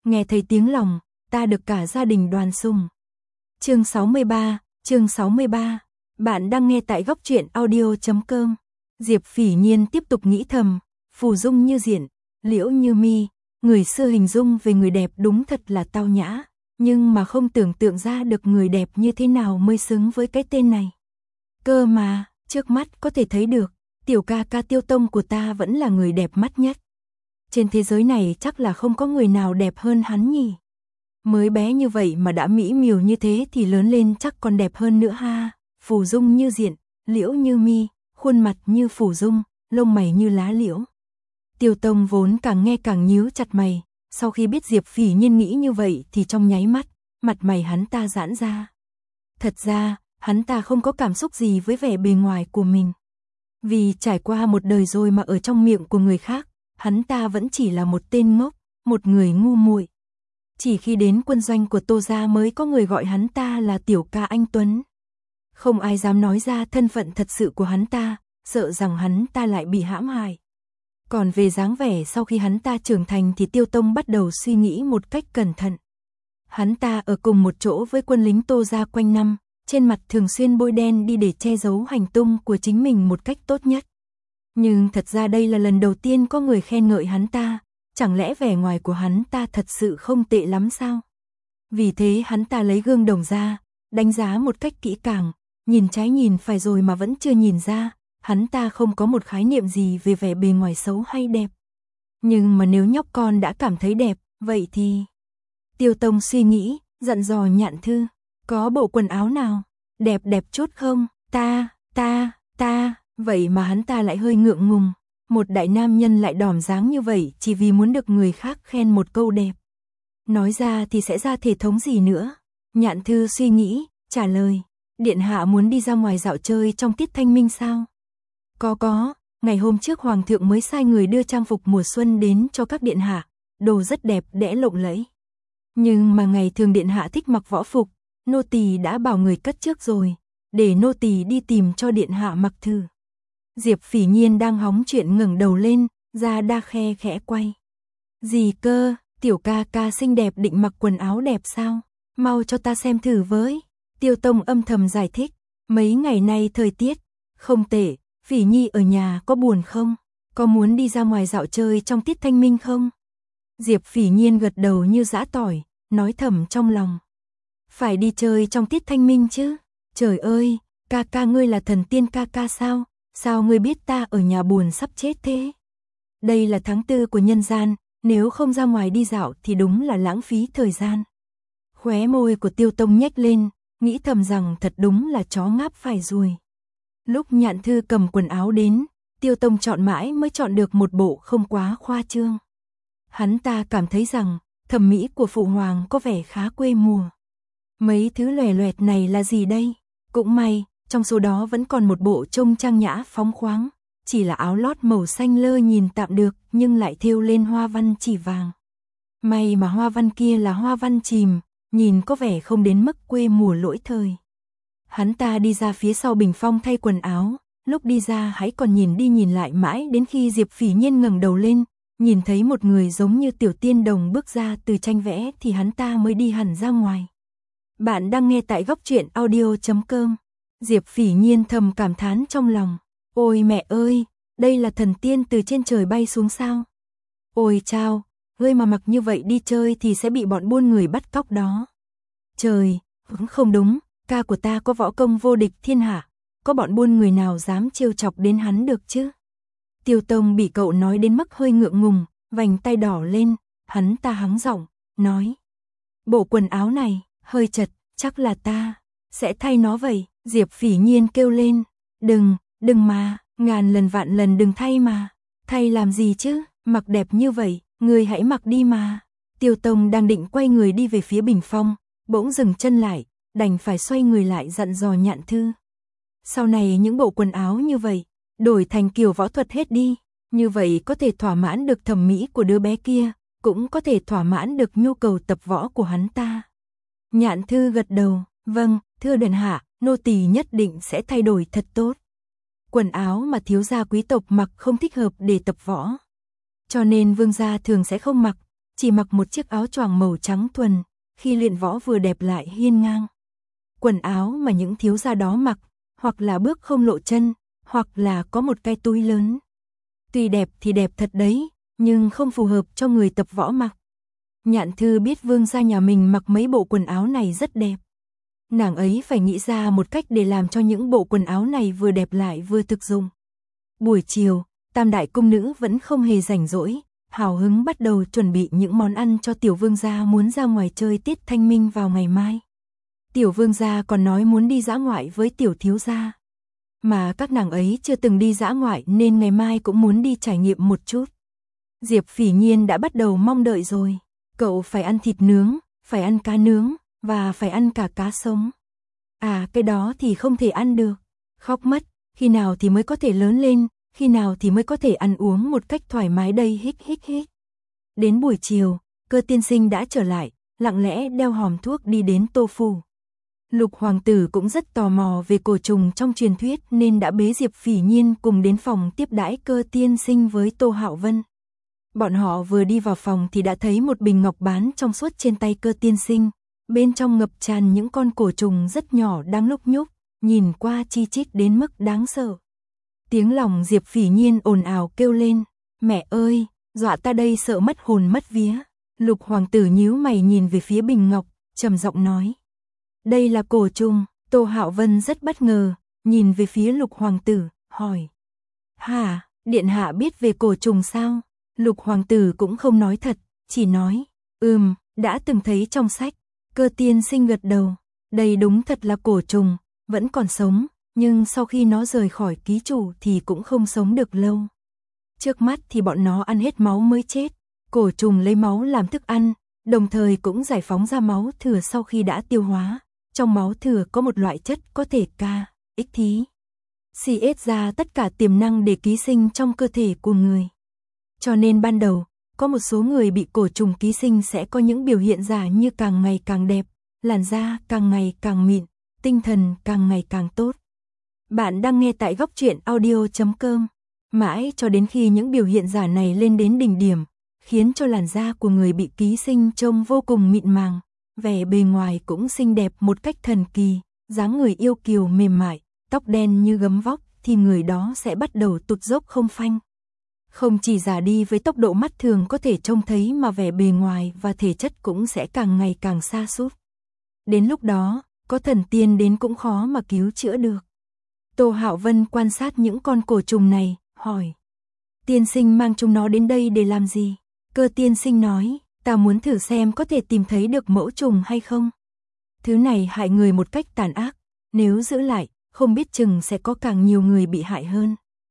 nghe thấy tiếng lòng, ta được cả gia đình đoàn sùng. Chương 63, bạn đang nghe tại góc truyện audio.com. Diệp Phỉ Nhiên tiếp tục nghĩ thầm, phù dung như diện, liễu như mi, người xưa hình dung về người đẹp đúng thật là tao nhã, nhưng mà không tưởng tượng ra được người đẹp như thế nào mới xứng với cái tên này. Cơ mà, trước mắt có thể thấy được, tiểu ca ca Tiêu Tông của ta vẫn là người đẹp mắt nhất. Trên thế giới này chắc là không có người nào đẹp hơn hắn nhỉ. Mới bé như vậy mà đã mỹ miều như thế thì lớn lên chắc còn đẹp hơn nữa ha. Phù dung như diện, liễu như mi, khuôn mặt như phù dung, lông mày như lá liễu. Tiêu Tông vốn càng nghe càng nhíu chặt mày, sau khi biết Diệp Phỉ Nhiên nghĩ như vậy thì trong nháy mắt, mặt mày hắn ta giãn ra. Thật ra, hắn ta không có cảm xúc gì với vẻ bề ngoài của mình. Vì trải qua một đời rồi mà ở trong miệng của người khác, hắn ta vẫn chỉ là một tên ngốc, một người ngu muội. Chỉ khi đến quân doanh của Tô gia mới có người gọi hắn ta là tiểu ca anh Tuấn. Không ai dám nói ra thân phận thật sự của hắn ta, sợ rằng hắn ta lại bị hãm hại. Còn về dáng vẻ sau khi hắn ta trưởng thành thì Tiêu Tông bắt đầu suy nghĩ một cách cẩn thận. Hắn ta ở cùng một chỗ với quân lính Tô gia quanh năm, trên mặt thường xuyên bôi đen đi để che giấu hành tung của chính mình một cách tốt nhất. Nhưng thật ra đây là lần đầu tiên có người khen ngợi hắn ta, chẳng lẽ vẻ ngoài của hắn ta thật sự không tệ lắm sao? Vì thế hắn ta lấy gương đồng ra, đánh giá một cách kỹ càng, nhìn trái nhìn phải rồi mà vẫn chưa nhìn ra, hắn ta không có một khái niệm gì về vẻ bề ngoài xấu hay đẹp. Nhưng mà nếu nhóc con đã cảm thấy đẹp, vậy thì... Tiêu Tông suy nghĩ, dặn dò Nhạn Thư, có bộ quần áo nào đẹp chút không? Ta, vậy mà hắn ta lại hơi ngượng ngùng. Một đại nam nhân lại đỏm dáng như vậy chỉ vì muốn được người khác khen một câu đẹp. Nói ra thì sẽ ra thể thống gì nữa? Nhạn Thư suy nghĩ, trả lời, điện hạ muốn đi ra ngoài dạo chơi trong tiết thanh minh sao? Có, ngày hôm trước hoàng thượng mới sai người đưa trang phục mùa xuân đến cho các điện hạ, đồ rất đẹp đẽ lộng lẫy. Nhưng mà ngày thường điện hạ thích mặc võ phục, nô tỳ đã bảo người cất trước rồi, để nô tỳ đi tìm cho điện hạ mặc thử. Diệp Phỉ Nhiên đang hóng chuyện ngẩng đầu lên, da đa khe khẽ quay. Gì cơ, tiểu ca ca xinh đẹp định mặc quần áo đẹp sao? Mau cho ta xem thử với. Tiêu Tông âm thầm giải thích, mấy ngày nay thời tiết không tệ, Phỉ Nhi ở nhà có buồn không? Có muốn đi ra ngoài dạo chơi trong tiết thanh minh không? Diệp Phỉ Nhiên gật đầu như giã tỏi, nói thầm trong lòng. Phải đi chơi trong tiết thanh minh chứ? Trời ơi, ca ca ngươi là thần tiên ca ca sao? Sao ngươi biết ta ở nhà buồn sắp chết thế? Đây là tháng 4 của nhân gian, nếu không ra ngoài đi dạo thì đúng là lãng phí thời gian. Khóe môi của Tiêu Tông nhếch lên, nghĩ thầm rằng thật đúng là chó ngáp phải ruồi. Lúc Nhạn Thư cầm quần áo đến, Tiêu Tông chọn mãi mới chọn được một bộ không quá khoa trương. Hắn ta cảm thấy rằng thẩm mỹ của phụ hoàng có vẻ khá quê mùa. Mấy thứ lòe loẹt này là gì đây? Cũng may, trong số đó vẫn còn một bộ trông trang nhã phóng khoáng, chỉ là áo lót màu xanh lơ nhìn tạm được nhưng lại thêu lên hoa văn chỉ vàng. May mà hoa văn kia là hoa văn chìm, nhìn có vẻ không đến mức quê mùa lỗi thời. Hắn ta đi ra phía sau bình phong thay quần áo, lúc đi ra hãy còn nhìn đi nhìn lại mãi đến khi Diệp Phỉ Nhiên ngẩng đầu lên, nhìn thấy một người giống như tiểu tiên đồng bước ra từ tranh vẽ thì hắn ta mới đi hẳn ra ngoài. Bạn đang nghe tại góc truyện audio.com. Diệp Phỉ Nhiên thầm cảm thán trong lòng. Ôi mẹ ơi, đây là thần tiên từ trên trời bay xuống sao? Ôi chao, ngươi mà mặc như vậy đi chơi thì sẽ bị bọn buôn người bắt cóc đó. Trời, không đúng, ca của ta có võ công vô địch thiên hạ, có bọn buôn người nào dám trêu chọc đến hắn được chứ? Tiêu Tông bị cậu nói đến mức hơi ngượng ngùng, vành tay đỏ lên, hắn ta hắng giọng, nói. Bộ quần áo này, hơi chật, chắc là ta sẽ thay nó vậy. Diệp Phỉ Nhiên kêu lên, đừng mà, ngàn lần vạn lần đừng thay mà. Thay làm gì chứ, mặc đẹp như vậy, người hãy mặc đi mà. Tiêu Tông đang định quay người đi về phía bình phong, bỗng dừng chân lại, đành phải xoay người lại dặn dò Nhạn Thư. Sau này những bộ quần áo như vậy, đổi thành kiểu võ thuật hết đi, như vậy có thể thỏa mãn được thẩm mỹ của đứa bé kia, cũng có thể thỏa mãn được nhu cầu tập võ của hắn ta. Nhạn Thư gật đầu, vâng, thưa điện hạ, nô tỳ nhất định sẽ thay đổi thật tốt. Quần áo mà thiếu gia quý tộc mặc không thích hợp để tập võ. Cho nên vương gia thường sẽ không mặc, chỉ mặc một chiếc áo choàng màu trắng thuần, khi luyện võ vừa đẹp lại hiên ngang. Quần áo mà những thiếu gia đó mặc, hoặc là bước không lộ chân, hoặc là có một cái túi lớn. Tuy đẹp thì đẹp thật đấy, nhưng không phù hợp cho người tập võ mặc. Nhạn Thư biết vương gia nhà mình mặc mấy bộ quần áo này rất đẹp. Nàng ấy phải nghĩ ra một cách để làm cho những bộ quần áo này vừa đẹp lại vừa thực dụng. Buổi chiều, tam đại cung nữ vẫn không hề rảnh rỗi, hào hứng bắt đầu chuẩn bị những món ăn cho tiểu vương gia muốn ra ngoài chơi tiết thanh minh vào ngày mai. Tiểu vương gia còn nói muốn đi dã ngoại với tiểu thiếu gia. Mà các nàng ấy chưa từng đi dã ngoại nên ngày mai cũng muốn đi trải nghiệm một chút. Diệp Phỉ Nhiên đã bắt đầu mong đợi rồi. Cậu phải ăn thịt nướng, phải ăn cá nướng, và phải ăn cả cá sống. À, cái đó thì không thể ăn được. Khóc mất, khi nào thì mới có thể lớn lên, khi nào thì mới có thể ăn uống một cách thoải mái đây hích hích hích. Đến buổi chiều, Cơ tiên sinh đã trở lại, lặng lẽ đeo hòm thuốc đi đến Tô Phủ. Lục hoàng tử cũng rất tò mò về cổ trùng trong truyền thuyết nên đã bế Diệp Phỉ Nhiên cùng đến phòng tiếp đãi Cơ tiên sinh với Tô Hạo Vân. Bọn họ vừa đi vào phòng thì đã thấy một bình ngọc bán trong suốt trên tay Cơ tiên sinh, bên trong ngập tràn những con cổ trùng rất nhỏ đang lúc nhúc, nhìn qua chi chít đến mức đáng sợ. Tiếng lòng Diệp Phỉ Nhiên ồn ào kêu lên, mẹ ơi, dọa ta đây sợ mất hồn mất vía. Lục hoàng tử nhíu mày nhìn về phía bình ngọc, trầm giọng nói. Đây là cổ trùng. Tô Hạo Vân rất bất ngờ, nhìn về phía lục hoàng tử, hỏi. Hả, điện hạ biết về cổ trùng sao? Lục hoàng tử cũng không nói thật, chỉ nói. Đã từng thấy trong sách. Cơ tiên sinh gật đầu. Đây đúng thật là cổ trùng, vẫn còn sống, nhưng sau khi nó rời khỏi ký chủ thì cũng không sống được lâu. Trước mắt thì bọn nó ăn hết máu mới chết. Cổ trùng lấy máu làm thức ăn, đồng thời cũng giải phóng ra máu thừa sau khi đã tiêu hóa. Trong máu thừa có một loại chất có thể ích thí. CS ra tất cả tiềm năng để ký sinh trong cơ thể của người. Cho nên ban đầu, có một số người bị cổ trùng ký sinh sẽ có những biểu hiện giả như càng ngày càng đẹp, làn da càng ngày càng mịn, tinh thần càng ngày càng tốt. Bạn đang nghe tại Góc Truyện Audio.com. Mãi cho đến khi những biểu hiện giả này lên đến đỉnh điểm, khiến cho làn da của người bị ký sinh trông vô cùng mịn màng, vẻ bề ngoài cũng xinh đẹp một cách thần kỳ, dáng người yêu kiều mềm mại, tóc đen như gấm vóc, thì người đó sẽ bắt đầu tụt dốc không phanh. Không chỉ già đi với tốc độ mắt thường có thể trông thấy mà vẻ bề ngoài và thể chất cũng sẽ càng ngày càng sa sút. Đến lúc đó, có thần tiên đến cũng khó mà cứu chữa được. Tô Hạo Vân quan sát những con cổ trùng này, hỏi. Tiên sinh mang chúng nó đến đây để làm gì? Cơ tiên sinh nói, ta muốn thử xem có thể tìm thấy được mẫu trùng hay không. Thứ này hại người một cách tàn ác, nếu giữ lại, không biết chừng sẽ có càng nhiều người bị hại hơn.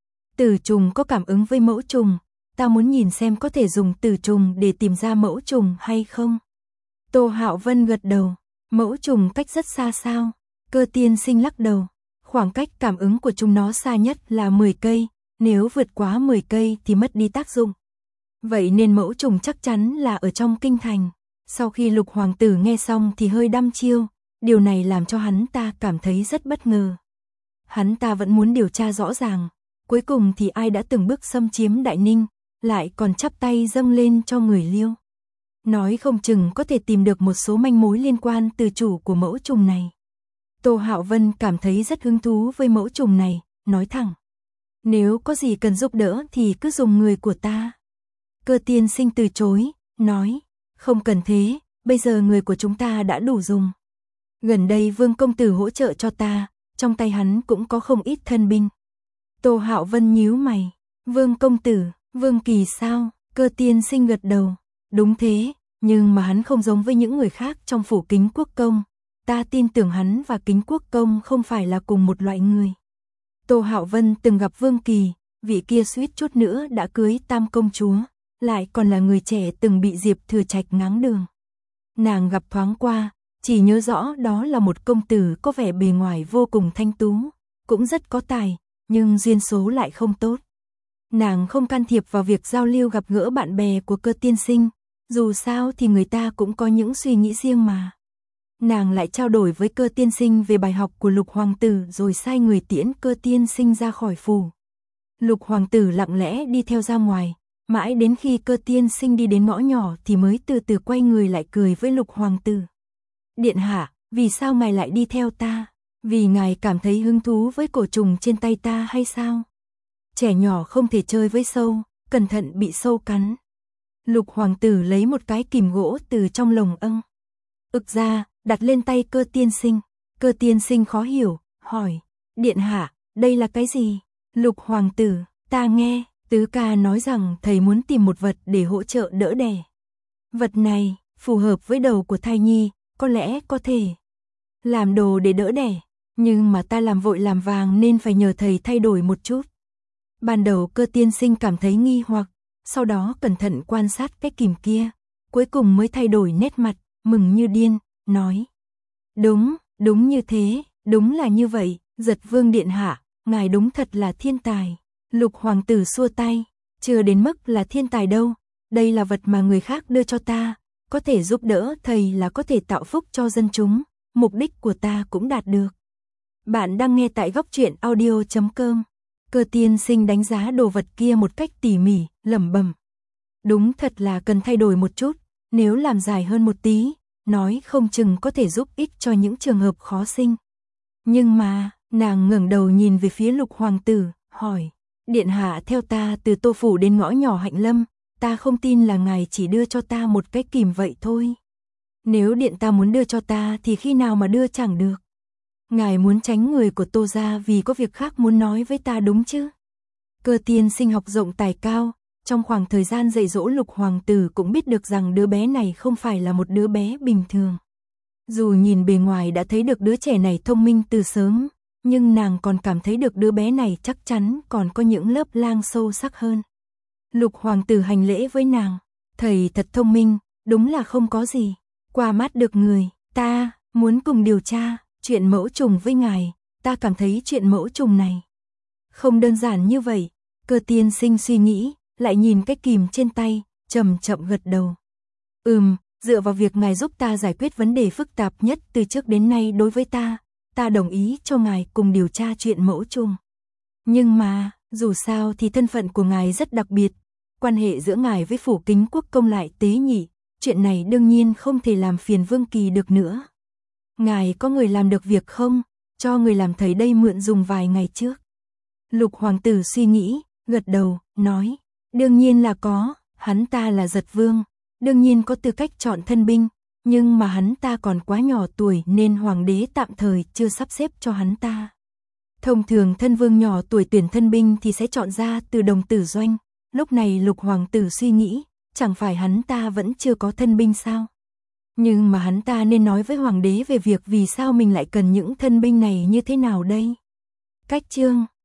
Tử trùng có cảm ứng với mẫu trùng, ta muốn nhìn xem có thể dùng tử trùng để tìm ra mẫu trùng hay không. Tô Hạo Vân gật đầu, mẫu trùng cách rất xa sao? Cơ tiên sinh lắc đầu, khoảng cách cảm ứng của chúng nó xa nhất là 10 cây, nếu vượt quá 10 cây thì mất đi tác dụng. Vậy nên mẫu trùng chắc chắn là ở trong kinh thành. Sau khi lục hoàng tử nghe xong thì hơi đăm chiêu, điều này làm cho hắn ta cảm thấy rất bất ngờ. Hắn ta vẫn muốn điều tra rõ ràng, cuối cùng thì ai đã từng bước xâm chiếm Đại Ninh, lại còn chắp tay dâng lên cho người Liêu. Nói không chừng có thể tìm được một số manh mối liên quan từ chủ của mẫu trùng này. Tô Hạo Vân cảm thấy rất hứng thú với mẫu trùng này, nói thẳng. Nếu có gì cần giúp đỡ thì cứ dùng người của ta. Cơ tiên sinh từ chối, nói, không cần thế, bây giờ người của chúng ta đã đủ dùng. Gần đây Vương công tử hỗ trợ cho ta, trong tay hắn cũng có không ít thân binh. Tô Hạo Vân nhíu mày, Vương công tử, Vương Kỳ sao? Cơ tiên sinh gật đầu, đúng thế, nhưng mà hắn không giống với những người khác trong phủ Kính Quốc công. Ta tin tưởng hắn và Kính Quốc công không phải là cùng một loại người. Tô Hạo Vân từng gặp Vương Kỳ, vị kia suýt chút nữa đã cưới Tam công chúa, lại còn là người trẻ từng bị Diệp Thừa Trạch ngáng đường. Nàng gặp thoáng qua, chỉ nhớ rõ đó là một công tử có vẻ bề ngoài vô cùng thanh tú, cũng rất có tài, nhưng duyên số lại không tốt. Nàng không can thiệp vào việc giao lưu gặp gỡ bạn bè của Cơ tiên sinh, dù sao thì người ta cũng có những suy nghĩ riêng mà. Nàng lại trao đổi với Cơ tiên sinh về bài học của lục hoàng tử rồi sai người tiễn Cơ tiên sinh ra khỏi phủ. Lục hoàng tử lặng lẽ đi theo ra ngoài, Mãi đến khi Cơ tiên sinh đi đến ngõ nhỏ thì mới từ từ quay người lại cười với Lục hoàng tử. Điện hạ, vì sao ngài lại đi theo ta? Vì ngài cảm thấy hứng thú với cổ trùng trên tay ta hay sao? Trẻ nhỏ không thể chơi với sâu, cẩn thận bị sâu cắn. Lục hoàng tử lấy một cái kìm gỗ từ trong lồng ực ra, đặt lên tay Cơ tiên sinh. Cơ tiên sinh khó hiểu, hỏi, điện hạ, đây là cái gì? Lục hoàng tử, ta nghe, tứ ca nói rằng thầy muốn tìm một vật để hỗ trợ đỡ đẻ. Vật này, phù hợp với đầu của thai nhi, có lẽ có thể làm đồ để đỡ đẻ, nhưng mà ta làm vội làm vàng nên phải nhờ thầy thay đổi một chút. Ban đầu Cơ tiên sinh cảm thấy nghi hoặc, sau đó cẩn thận quan sát cái kìm kia, cuối cùng mới thay đổi nét mặt, mừng như điên, nói. Đúng như thế, đúng là như vậy, Giật Vương điện hạ, ngài đúng thật là thiên tài. Lục hoàng tử xua tay, chưa đến mức là thiên tài đâu, đây là vật mà người khác đưa cho ta, có thể giúp đỡ thầy là có thể tạo phúc cho dân chúng, mục đích của ta cũng đạt được. Bạn đang nghe tại góc truyện audio.com. Cơ tiên sinh đánh giá đồ vật kia một cách tỉ mỉ, lẩm bẩm. Đúng thật là cần thay đổi một chút, nếu làm dài hơn một tí, nói không chừng có thể giúp ích cho những trường hợp khó sinh. Nhưng mà, nàng ngẩng đầu nhìn về phía Lục hoàng tử, hỏi, điện hạ theo ta từ Tô phủ đến ngõ nhỏ Hạnh Lâm, ta không tin là ngài chỉ đưa cho ta một cái kìm vậy thôi. Nếu điện ta muốn đưa cho ta thì khi nào mà đưa chẳng được. Ngài muốn tránh người của Tô gia vì có việc khác muốn nói với ta đúng chứ? Cơ tiên sinh học rộng tài cao, trong khoảng thời gian dạy dỗ Lục hoàng tử cũng biết được rằng đứa bé này không phải là một đứa bé bình thường. Dù nhìn bề ngoài đã thấy được đứa trẻ này thông minh từ sớm, nhưng nàng còn cảm thấy được đứa bé này chắc chắn còn có những lớp lang sâu sắc hơn. Lục hoàng tử hành lễ với nàng, thầy thật thông minh, đúng là không có gì, qua mắt được người, ta muốn cùng điều tra chuyện mẫu trùng với ngài, ta cảm thấy chuyện mẫu trùng này không đơn giản như vậy. Cơ tiên sinh suy nghĩ, lại nhìn cái kìm trên tay, chậm chậm gật đầu. Dựa vào việc ngài giúp ta giải quyết vấn đề phức tạp nhất từ trước đến nay đối với ta đồng ý cho ngài cùng điều tra chuyện mẫu trùng. Nhưng mà, dù sao thì thân phận của ngài rất đặc biệt, quan hệ giữa ngài với Phủ Kính Quốc công lại tế nhị, chuyện này đương nhiên không thể làm phiền Vương Kỳ được nữa. Ngài có người làm được việc không? Cho người làm thầy đây mượn dùng vài ngày trước. Lục hoàng tử suy nghĩ, gật đầu, nói, đương nhiên là có, hắn ta là Giật Vương, đương nhiên có tư cách chọn thân binh, nhưng mà hắn ta còn quá nhỏ tuổi nên hoàng đế tạm thời chưa sắp xếp cho hắn ta. Thông thường thân vương nhỏ tuổi tuyển thân binh thì sẽ chọn ra từ đồng tử doanh, lúc này Lục hoàng tử suy nghĩ, chẳng phải hắn ta vẫn chưa có thân binh sao? Nhưng mà hắn ta nên nói với hoàng đế về việc vì sao mình lại cần những thân binh này như thế nào đây? Cách chương